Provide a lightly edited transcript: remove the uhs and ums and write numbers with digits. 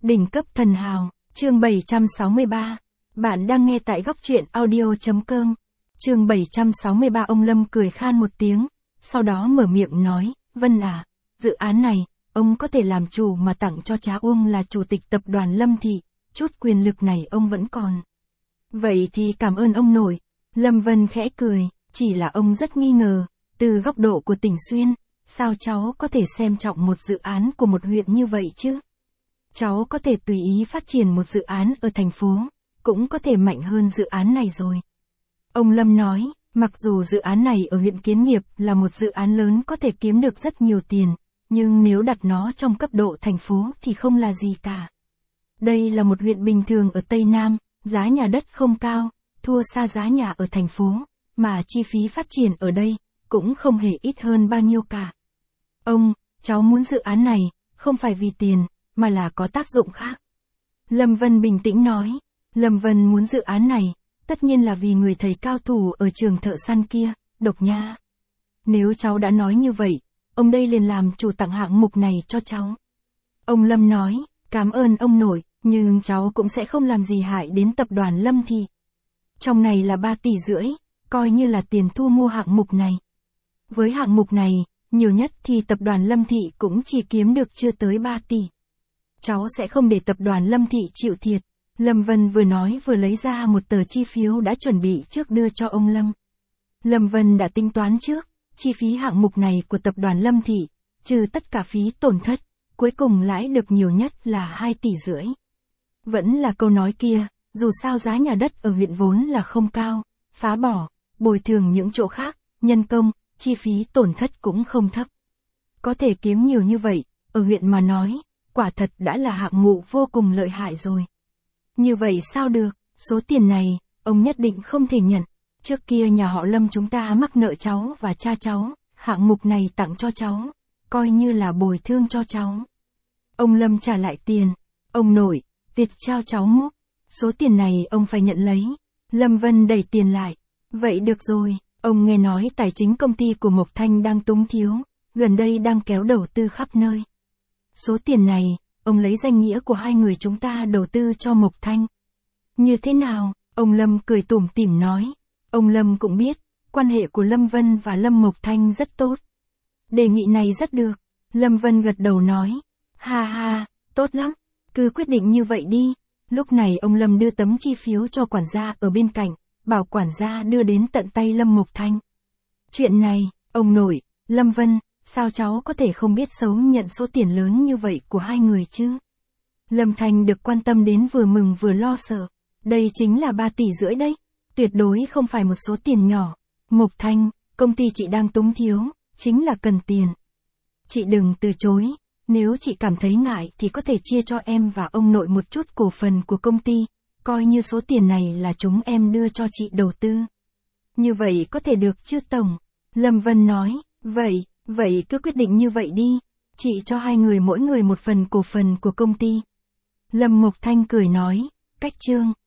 Đỉnh cấp thần hào, chương 763. Bạn đang nghe tại góc truyện audio.com. Chương 763. Ông Lâm cười khan một tiếng, sau đó mở miệng nói, Vân à, dự án này, ông có thể làm chủ mà tặng cho cha Uông là chủ tịch tập đoàn Lâm Thị, chút quyền lực này ông vẫn còn. Vậy thì cảm ơn ông nội. Lâm Vân khẽ cười, chỉ là ông rất nghi ngờ, từ góc độ của tỉnh Xuyên, sao cháu có thể xem trọng một dự án của một huyện như vậy chứ? Cháu có thể tùy ý phát triển một dự án ở thành phố, cũng có thể mạnh hơn dự án này rồi. Ông Lâm nói, mặc dù dự án này ở huyện Kiến Nghiệp là một dự án lớn có thể kiếm được rất nhiều tiền, nhưng nếu đặt nó trong cấp độ thành phố thì không là gì cả. Đây là một huyện bình thường ở Tây Nam, giá nhà đất không cao, thua xa giá nhà ở thành phố, mà chi phí phát triển ở đây cũng không hề ít hơn bao nhiêu cả. Cháu muốn dự án này, không phải vì tiền, mà là có tác dụng khác. Lâm Vân bình tĩnh nói, Lâm Vân muốn dự án này, tất nhiên là vì người thầy cao thủ ở trường thợ săn kia, Độc Nha. Nếu cháu đã nói như vậy, ông đây liền làm chủ tặng hạng mục này cho cháu. Ông Lâm nói, cảm ơn ông nội, nhưng cháu cũng sẽ không làm gì hại đến tập đoàn Lâm Thị. Trong này là 3,5 tỷ, coi như là tiền thu mua hạng mục này. Với hạng mục này, nhiều nhất thì tập đoàn Lâm Thị cũng chỉ kiếm được chưa tới 3 tỷ. Cháu sẽ không để tập đoàn Lâm Thị chịu thiệt. Lâm Vân vừa nói vừa lấy ra một tờ chi phiếu đã chuẩn bị trước đưa cho ông Lâm. Lâm Vân đã tính toán trước, chi phí hạng mục này của tập đoàn Lâm Thị, trừ tất cả phí tổn thất, cuối cùng lãi được nhiều nhất là 2,5 tỷ. Vẫn là câu nói kia, dù sao giá nhà đất ở huyện vốn là không cao, phá bỏ, bồi thường những chỗ khác, nhân công, chi phí tổn thất cũng không thấp. Có thể kiếm nhiều như vậy, ở huyện mà nói, quả thật đã là hạng mục vô cùng lợi hại rồi. Như vậy sao được, số tiền này, ông nhất định không thể nhận. Trước kia nhà họ Lâm chúng ta mắc nợ cháu và cha cháu, hạng mục này tặng cho cháu, coi như là bồi thương cho cháu. Ông Lâm trả lại tiền, ông nội, việc trao cháu múc, số tiền này ông phải nhận lấy. Lâm Vân đẩy tiền lại, vậy được rồi, ông nghe nói tài chính công ty của Mộc Thanh đang túng thiếu, gần đây đang kéo đầu tư khắp nơi. Số tiền này, ông lấy danh nghĩa của hai người chúng ta đầu tư cho Mộc Thanh. Như thế nào? Ông Lâm cười tủm tỉm nói. Ông Lâm cũng biết, quan hệ của Lâm Vân và Lâm Mộc Thanh rất tốt. Đề nghị này rất được. Lâm Vân gật đầu nói. Ha ha, tốt lắm, cứ quyết định như vậy đi. Lúc này ông Lâm đưa tấm chi phiếu cho quản gia ở bên cạnh, bảo quản gia đưa đến tận tay Lâm Mộc Thanh. Chuyện này, ông nội, Lâm Vân, sao cháu có thể không biết xấu nhận số tiền lớn như vậy của hai người chứ? Lâm Thanh được quan tâm đến vừa mừng vừa lo sợ. Đây chính là 3,5 tỷ đấy. Tuyệt đối không phải một số tiền nhỏ. Mộc Thanh, công ty chị đang túng thiếu, chính là cần tiền. Chị đừng từ chối, nếu chị cảm thấy ngại thì có thể chia cho em và ông nội một chút cổ phần của công ty, coi như số tiền này là chúng em đưa cho chị đầu tư. Như vậy có thể được chứ tổng? Lâm Vân nói, vậy cứ quyết định như vậy đi, chị cho hai người mỗi người một phần cổ phần của công ty. Lâm Mộc Thanh cười nói, cách chương.